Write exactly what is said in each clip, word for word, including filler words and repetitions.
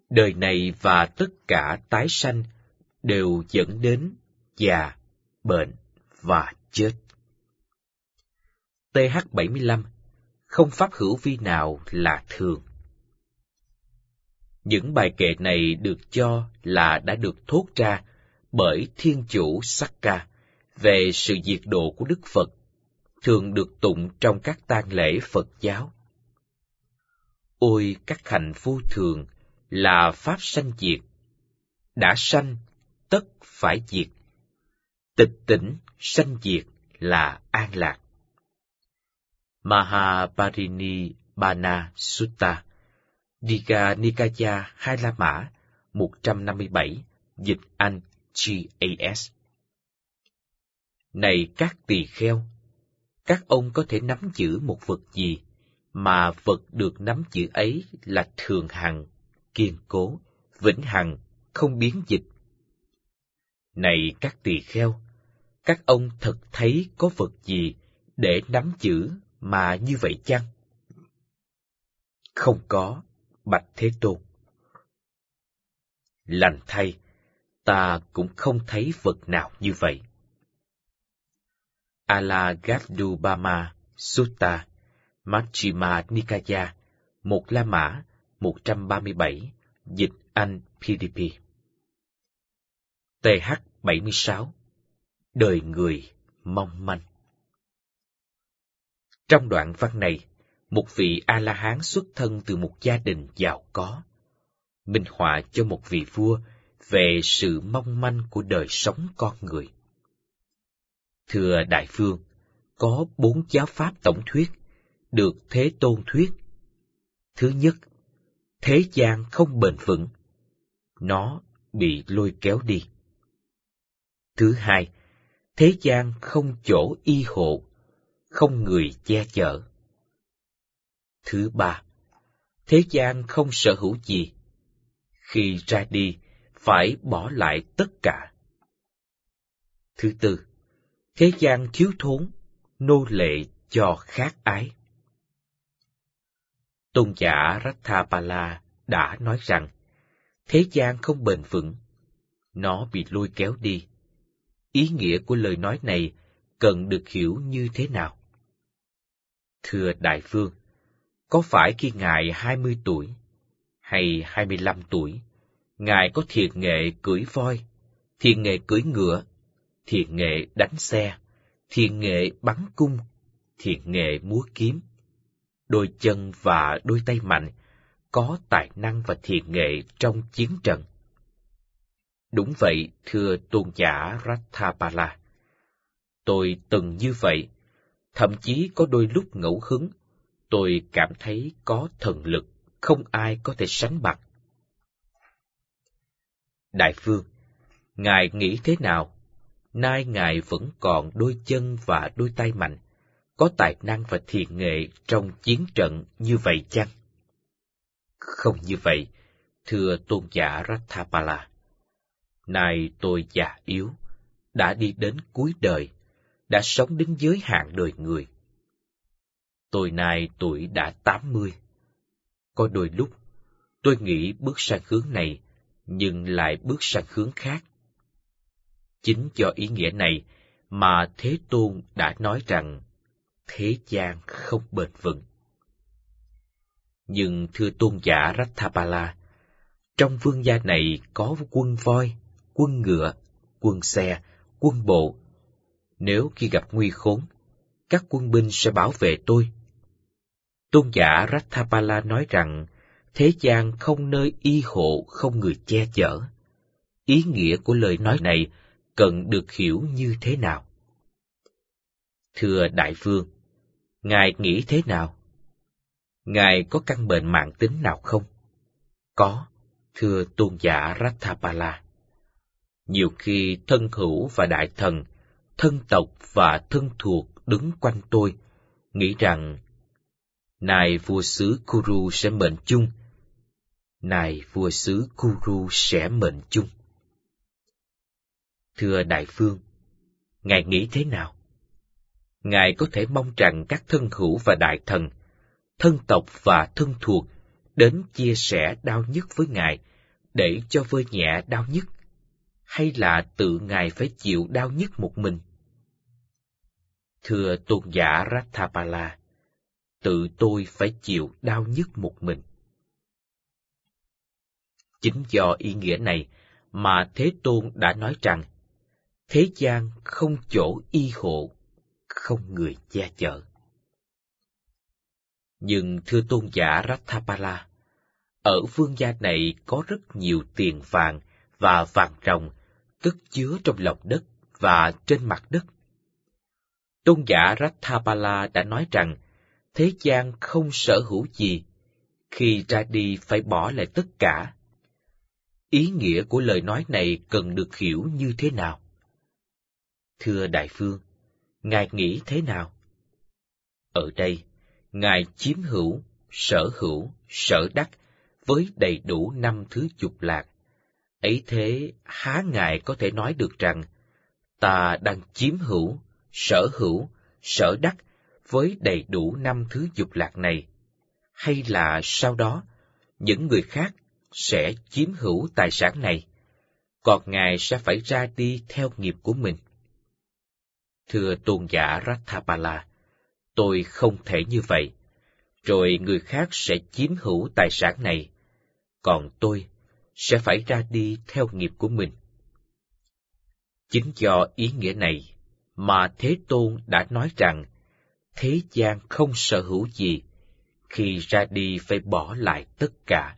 Đời này và tất cả tái sanh đều dẫn đến già, bệnh và chết. T H bảy mươi lăm. Không pháp hữu vi nào là thường. Những bài kệ này được cho là đã được thốt ra bởi Thiên Chủ Sakka về sự diệt độ của Đức Phật, thường được tụng trong các tang lễ Phật giáo. Ôi các hạnh vô thường là pháp sanh diệt, đã sanh tất phải diệt, tịch tỉnh sanh diệt là an lạc. Mahaparinibbana Sutta, Digha Nikaya Hai La Mã, một trăm năm mươi bảy, dịch Anh G A S. Này các tỳ kheo, các ông có thể nắm giữ một vật gì, mà vật được nắm giữ ấy là thường hằng, kiên cố, vĩnh hằng, không biến dịch. Này các tỳ kheo, các ông thật thấy có vật gì để nắm giữ mà như vậy chăng? Không có, bạch Thế Tôn. Lành thay, ta cũng không thấy vật nào như vậy. Alagadubama Sutta, Majjhima Nikaya, một La Mã, một trăm ba mươi bảy, dịch Anh P D P. T H bảy mươi sáu. Đời người mong manh. Trong đoạn văn này, một vị A-la-hán xuất thân từ một gia đình giàu có, minh họa cho một vị vua về sự mong manh của đời sống con người. Thưa Đại Vương, có bốn giáo pháp tổng thuyết được Thế Tôn thuyết. Thứ nhất, thế gian không bền vững, nó bị lôi kéo đi. Thứ hai, thế gian không chỗ y hộ, không người che chở. Thứ ba, thế gian không sở hữu gì, khi ra đi phải bỏ lại tất cả. Thứ tư, thế gian thiếu thốn, nô lệ cho khác ái. Tôn giả Ratthapala đã nói rằng, thế gian không bền vững, nó bị lôi kéo đi. Ý nghĩa của lời nói này cần được hiểu như thế nào? Thưa Đại Vương, có phải khi Ngài hai mươi tuổi, hay hai mươi lăm tuổi, Ngài có thiện nghệ cưỡi voi, thiện nghệ cưỡi ngựa, thiện nghệ đánh xe, thiện nghệ bắn cung, thiện nghệ múa kiếm, đôi chân và đôi tay mạnh, có tài năng và thiện nghệ trong chiến trận? Đúng vậy, thưa Tôn giả Ratthapala. Tôi từng như vậy, thậm chí có đôi lúc ngẫu hứng, tôi cảm thấy có thần lực, không ai có thể sánh bằng. Đại Vương, Ngài nghĩ thế nào? Nay Ngài vẫn còn đôi chân và đôi tay mạnh, có tài năng và thiện nghệ trong chiến trận như vậy chăng? Không như vậy, thưa Tôn giả Ratthapala. Nay tôi già yếu, đã đi đến cuối đời, đã sống đến giới hạn đời người. Tôi nay tuổi đã tám mươi. Có đôi lúc, tôi nghĩ bước sang hướng này, nhưng lại bước sang hướng khác. Chính do ý nghĩa này mà Thế Tôn đã nói rằng, thế gian không bền vững. Nhưng thưa Tôn giả Ratthapala, trong vương gia này có quân voi, quân ngựa, quân xe, quân bộ. Nếu khi gặp nguy khốn, các quân binh sẽ bảo vệ tôi. Tôn giả Ratthapala nói rằng, thế gian không nơi y hộ, không người che chở. Ý nghĩa của lời nói này cần được hiểu như thế nào? Thưa Đại Vương, Ngài nghĩ thế nào? Ngài có căn bệnh mãn tính nào không? Có, thưa Tôn giả Ratthapala. Nhiều khi thân hữu và đại thần, thân tộc và thân thuộc đứng quanh tôi, nghĩ rằng, nay vua xứ Kuru sẽ mệnh chung, nay vua xứ Kuru sẽ mệnh chung. Thưa Đại Vương, Ngài nghĩ thế nào? Ngài có thể mong rằng các thân hữu và đại thần, thân tộc và thân thuộc đến chia sẻ đau nhức với Ngài để cho vơi nhẹ đau nhức, hay là tự Ngài phải chịu đau nhức một mình? Thưa tôn giả Ratthapala, tự tôi phải chịu đau nhức một mình. Chính do ý nghĩa này mà Thế Tôn đã nói rằng, thế gian không chỗ y hộ, không người che chở. Nhưng thưa tôn giả Ratthapala, ở vương gia này có rất nhiều tiền vàng và vàng ròng cất chứa trong lòng đất và trên mặt đất. Tôn giả Ratthapala đã nói rằng, thế gian không sở hữu gì, khi ra đi phải bỏ lại tất cả. Ý nghĩa của lời nói này cần được hiểu như thế nào? Thưa Đại Vương, Ngài nghĩ thế nào? Ở đây, Ngài chiếm hữu, sở hữu, sở đắc với đầy đủ năm thứ dục lạc. Ấy thế, há Ngài có thể nói được rằng, ta đang chiếm hữu, sở hữu, sở đắc với đầy đủ năm thứ dục lạc này, hay là sau đó, những người khác sẽ chiếm hữu tài sản này, còn Ngài sẽ phải ra đi theo nghiệp của mình? Thưa tôn giả Ratthapala, tôi không thể như vậy, rồi người khác sẽ chiếm hữu tài sản này, còn tôi sẽ phải ra đi theo nghiệp của mình. Chính do ý nghĩa này mà Thế Tôn đã nói rằng, thế gian không sở hữu gì, khi ra đi phải bỏ lại tất cả.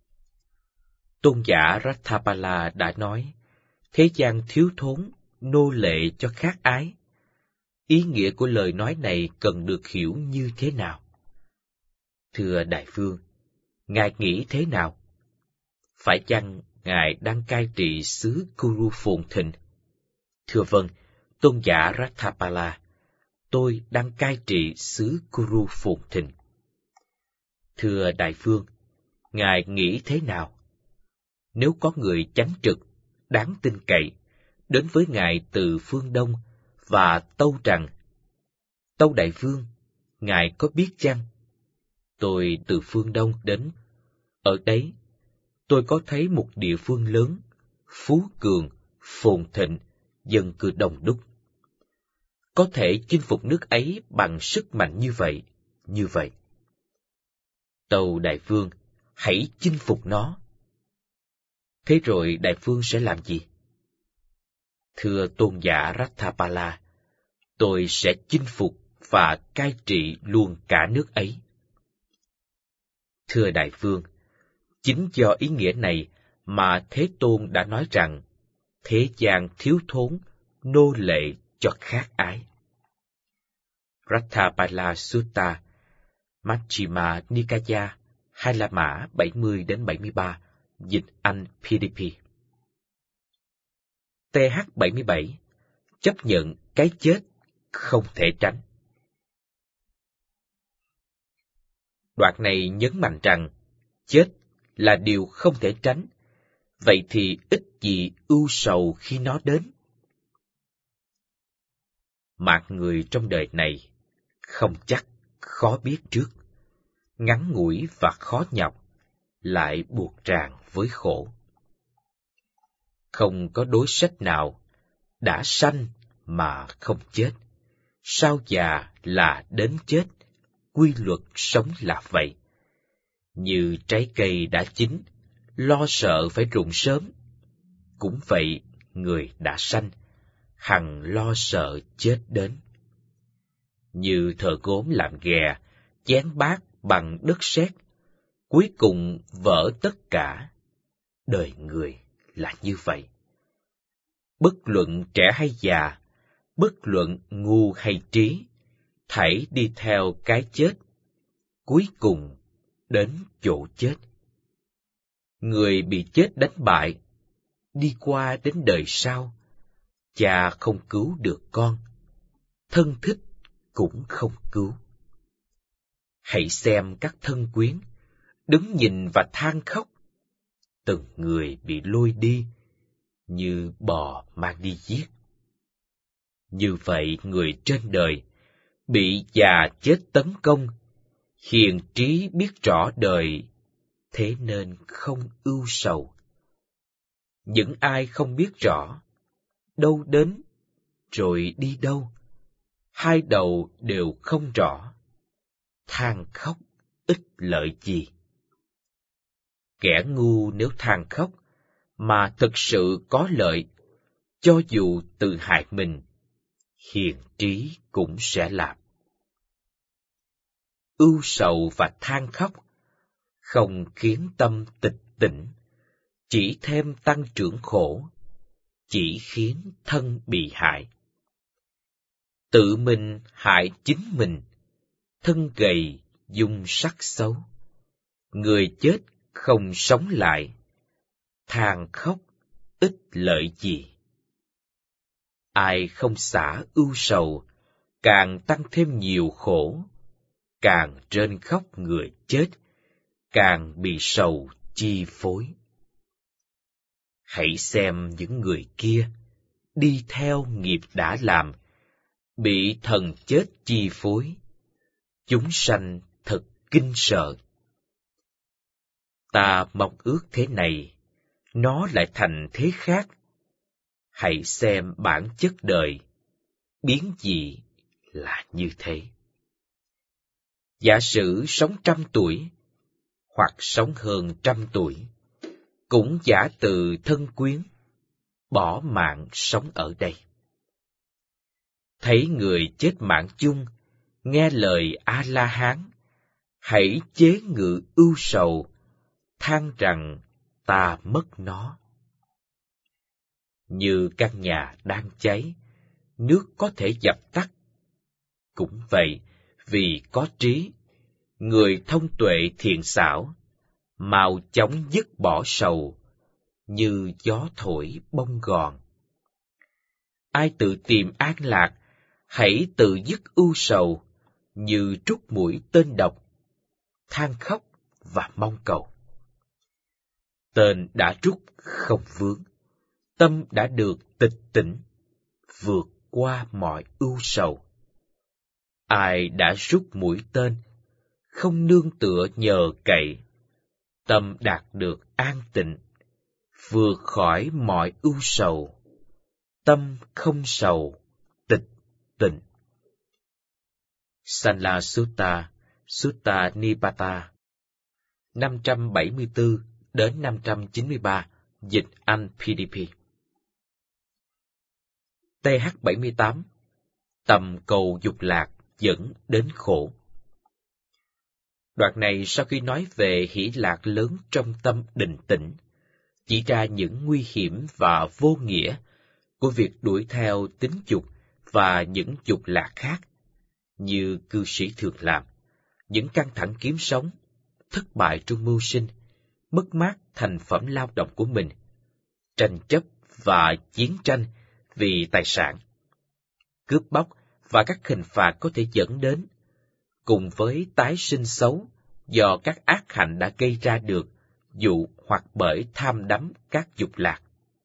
Tôn giả Ratthapala đã nói, thế gian thiếu thốn, nô lệ cho khác ái. Ý nghĩa của lời nói này cần được hiểu như thế nào? Thưa Đại Vương, Ngài nghĩ thế nào? Phải chăng Ngài đang cai trị xứ Kuru phồn thịnh? Thưa vâng, tôn giả Ratthapala, tôi đang cai trị xứ Kuru phồn thịnh. Thưa Đại Vương, Ngài nghĩ thế nào? Nếu có người chánh trực, đáng tin cậy, đến với Ngài từ phương Đông và tâu rằng, tâu Đại Vương, Ngài có biết chăng? Tôi từ phương Đông đến. Ở đấy, tôi có thấy một địa phương lớn, phú cường, phồn thịnh, dân cư đông đúc. Có thể chinh phục nước ấy bằng sức mạnh như vậy, như vậy. Tâu Đại Vương, hãy chinh phục nó. Thế rồi Đại Vương sẽ làm gì? Thưa tôn giả Ratthapala, tôi sẽ chinh phục và cai trị luôn cả nước ấy. Thưa Đại Vương, chính do ý nghĩa này mà Thế Tôn đã nói rằng, thế gian thiếu thốn, nô lệ cho khác ái. Ratthapala Sutta, Majjhima Nikaya, Hai La Mã bảy mươi đến bảy mươi ba, dịch Anh pê đê pê. T H bảy mươi bảy, chấp nhận cái chết không thể tránh. Đoạn này nhấn mạnh rằng, chết là điều không thể tránh, vậy thì ít gì ưu sầu khi nó đến. Mạng người trong đời này, không chắc, khó biết trước, ngắn ngủi và khó nhọc, lại buộc ràng với khổ. Không có đối sách nào đã sanh mà không chết, sao già là đến chết, quy luật sống là vậy. Như trái cây đã chín, lo sợ phải rụng sớm, cũng vậy người đã sanh, hằng lo sợ chết đến. Như thợ gốm làm ghè, chén bát bằng đất sét, cuối cùng vỡ tất cả. Đời người là như vậy. Bất luận trẻ hay già, bất luận ngu hay trí, thảy đi theo cái chết, cuối cùng đến chỗ chết. Người bị chết đánh bại, đi qua đến đời sau, cha không cứu được con, thân thích cũng không cứu. Hãy xem các thân quyến, đứng nhìn và than khóc, từng người bị lôi đi, như bò mang đi giết. Như vậy người trên đời, bị già chết tấn công, hiền trí biết rõ đời, thế nên không ưu sầu, Những ai không biết rõ, đâu đến, rồi đi đâu, hai đầu đều không rõ, than khóc ích lợi gì. Kẻ ngu nếu than khóc, mà thực sự có lợi, cho dù tự hại mình, hiền trí cũng sẽ làm. Ưu sầu và than khóc không khiến tâm tịch tỉnh, chỉ thêm tăng trưởng khổ, chỉ khiến thân bị hại. Tự mình hại chính mình, thân gầy dung sắc xấu, người chết không sống lại, than khóc ích lợi gì. Ai không xả ưu sầu, càng tăng thêm nhiều khổ, càng rên khóc người chết, càng bị sầu chi phối. Hãy xem những người kia, đi theo nghiệp đã làm, bị thần chết chi phối, chúng sanh thật kinh sợ. Ta mong ước thế này, nó lại thành thế khác. Hãy xem bản chất đời, biến dị là như thế. Giả sử sống trăm tuổi, hoặc sống hơn trăm tuổi, cũng giả từ thân quyến, bỏ mạng sống ở đây. Thấy người chết mạng chung, nghe lời A-la-hán, hãy chế ngự ưu sầu, than rằng ta mất nó. Như căn nhà đang cháy, nước có thể dập tắt. Cũng vậy, vì có trí, người thông tuệ thiện xảo, mau chóng dứt bỏ sầu, như gió thổi bông gòn. Ai tự tìm an lạc, hãy tự dứt ưu sầu, như trút mũi tên độc, than khóc và mong cầu. Tên đã rút không vướng, tâm đã được tịch tỉnh, vượt qua mọi ưu sầu. Ai đã rút mũi tên, không nương tựa nhờ cậy, tâm đạt được an tịnh, vượt khỏi mọi ưu sầu, tâm không sầu, tịch tịnh. Sanla Sutta, Sutta Nipata, năm trăm bảy mươi tư đến năm trăm chín mươi ba, dịch Anh pê đê pê. T H bảy mươi tám, tầm cầu dục lạc dẫn đến khổ. Đoạn này sau khi nói về hỷ lạc lớn trong tâm định tĩnh, chỉ ra những nguy hiểm và vô nghĩa của việc đuổi theo tính dục và những dục lạc khác, như cư sĩ thường làm, những căng thẳng kiếm sống, thất bại trong mưu sinh, mất mát thành phẩm lao động của mình, tranh chấp và chiến tranh vì tài sản, cướp bóc và các hình phạt có thể dẫn đến, cùng với tái sinh xấu do các ác hạnh đã gây ra được, dụ hoặc bởi tham đắm các dục lạc.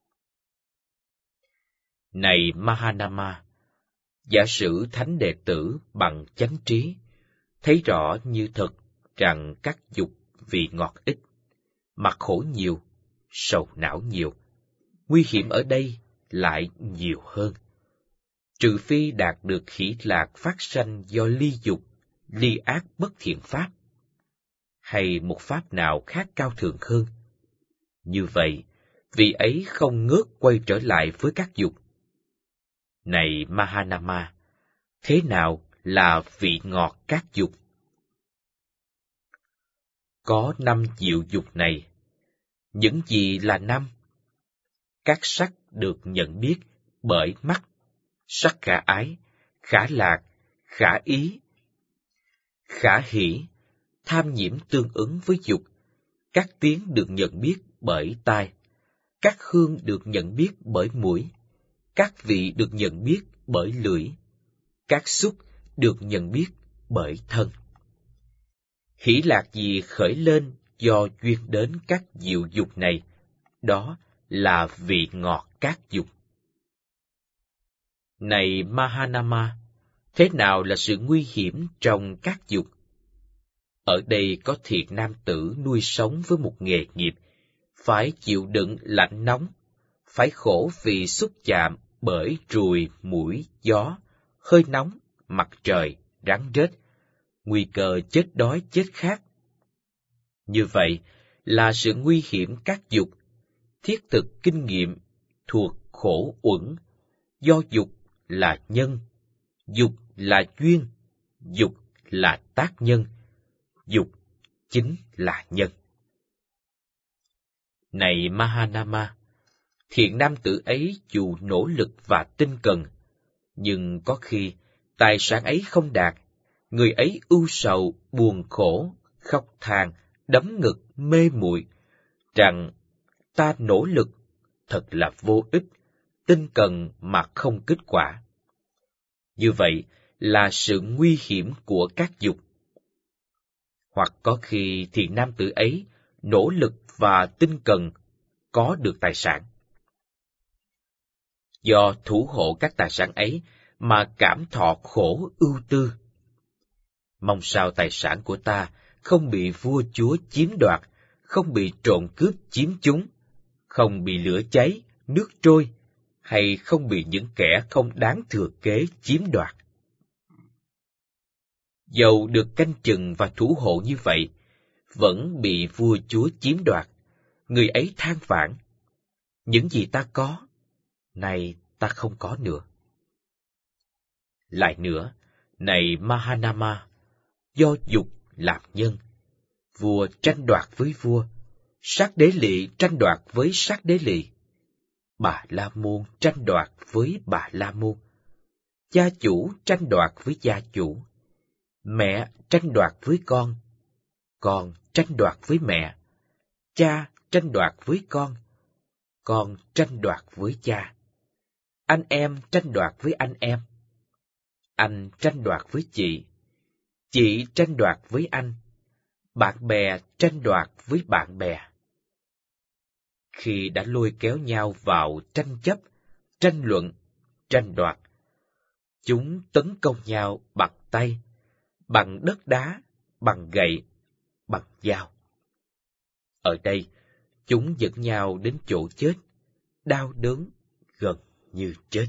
Này Mahanama, giả sử thánh đệ tử bằng chánh trí, thấy rõ như thật rằng các dục vị ngọt ít, mặc khổ nhiều, sầu não nhiều, nguy hiểm ở đây lại nhiều hơn. Trừ phi đạt được hỷ lạc phát sanh do ly dục, ly ác bất thiện pháp, hay một pháp nào khác cao thượng hơn. Như vậy, vị ấy không ngớt quay trở lại với các dục. Này Mahanama, thế nào là vị ngọt các dục? Có năm diệu dục này. Những gì là năm? Các sắc được nhận biết bởi mắt, sắc khả ái, khả lạc, khả ý, khả hỷ, tham nhiễm tương ứng với dục. Các tiếng được nhận biết bởi tai, các hương được nhận biết bởi mũi, các vị được nhận biết bởi lưỡi, các xúc được nhận biết bởi thân. Hỷ lạc gì khởi lên do duyên đến các diệu dục này, đó là vị ngọt các dục. Này Mahanama, thế nào là sự nguy hiểm trong các dục? Ở đây có thiệt nam tử nuôi sống với một nghề nghiệp, phải chịu đựng lạnh nóng, phải khổ vì xúc chạm bởi ruồi, muỗi, gió, hơi nóng, mặt trời, rắn rết, nguy cơ chết đói chết khát. Như vậy là sự nguy hiểm các dục, thiết thực kinh nghiệm thuộc khổ uẩn, do dục là nhân, dục là duyên, dục là tác nhân, dục chính là nhân. Này Mahanama, thiện nam tử ấy dù nỗ lực và tinh cần, nhưng có khi tài sản ấy không đạt, người ấy ưu sầu, buồn khổ, khóc than, đấm ngực, mê muội, rằng ta nỗ lực, thật là vô ích, tinh cần mà không kết quả. Như vậy là sự nguy hiểm của các dục. Hoặc có khi thiện nam tử ấy nỗ lực và tinh cần, có được tài sản. Do thủ hộ các tài sản ấy mà cảm thọ khổ ưu tư. Mong sao tài sản của ta không bị vua chúa chiếm đoạt, không bị trộm cướp chiếm chúng, không bị lửa cháy, nước trôi, hay không bị những kẻ không đáng thừa kế chiếm đoạt. Dầu được canh chừng và thủ hộ như vậy, vẫn bị vua chúa chiếm đoạt, người ấy than vãn: những gì ta có, nay ta không có nữa. Lại nữa, này Mahanama, do dục làm nhân, vua tranh đoạt với vua, sát đế lỵ tranh đoạt với sát đế lỵ, Bà La Môn tranh đoạt với Bà La Môn, gia chủ tranh đoạt với gia chủ, mẹ tranh đoạt với con, con tranh đoạt với mẹ, cha tranh đoạt với con, con tranh đoạt với cha, anh em tranh đoạt với anh em, anh tranh đoạt với chị, chị tranh đoạt với anh, bạn bè tranh đoạt với bạn bè. Khi đã lôi kéo nhau vào tranh chấp, tranh luận, tranh đoạt, chúng tấn công nhau bằng tay, bằng đất đá, bằng gậy, bằng dao. Ở đây, chúng dẫn nhau đến chỗ chết, đau đớn, gần như chết.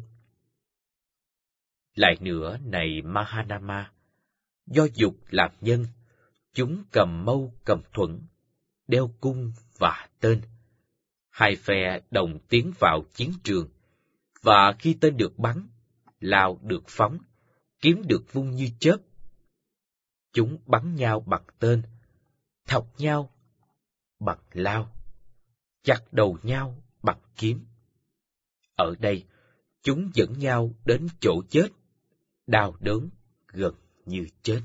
Lại nữa, này Mahanama, do dục làm nhân, chúng cầm mâu cầm thuẫn, đeo cung và tên. Hai phe đồng tiến vào chiến trường, và khi tên được bắn, lao được phóng, kiếm được vung như chớp. Chúng bắn nhau bằng tên, thọc nhau bằng lao, chặt đầu nhau bằng kiếm. Ở đây, chúng dẫn nhau đến chỗ chết, đau đớn, gần như chết.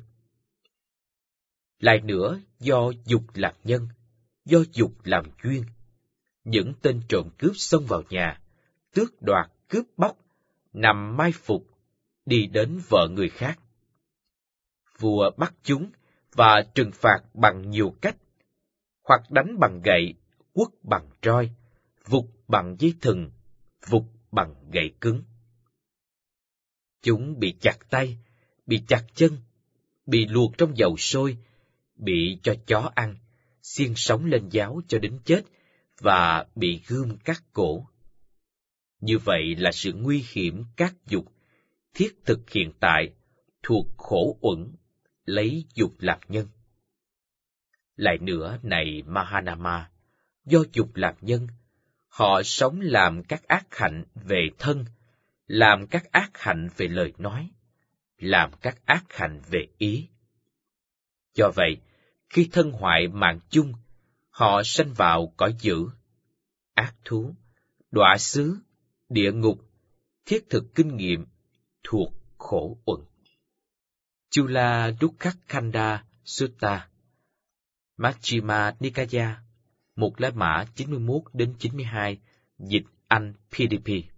Lại nữa, do dục làm nhân, do dục làm duyên, những tên trộm cướp xông vào nhà, tước đoạt, cướp bóc, nằm mai phục, đi đến vợ người khác. Vua bắt chúng và trừng phạt bằng nhiều cách, hoặc đánh bằng gậy, quất bằng roi, vụt bằng dây thừng, vụt bằng gậy cứng. Chúng bị chặt tay, bị chặt chân, bị luộc trong dầu sôi, bị cho chó ăn, xiên sống lên giáo cho đến chết, và bị gươm cắt cổ. Như vậy là sự nguy hiểm các dục, thiết thực hiện tại, thuộc khổ uẩn, lấy dục làm nhân. Lại nữa, này Mahanama, do dục làm nhân, họ sống làm các ác hạnh về thân, làm các ác hạnh về lời nói, làm các ác hạnh về ý. Do vậy, khi thân hoại mạng chung, họ sanh vào cõi dữ, ác thú, đọa xứ, địa ngục, thiết thực kinh nghiệm, thuộc khổ uẩn. Chula Dukkhakkhanda Sutta, Majjhima Nikaya, một lá mã chín mươi mốt đến chín mươi hai, dịch Anh pê đê pê.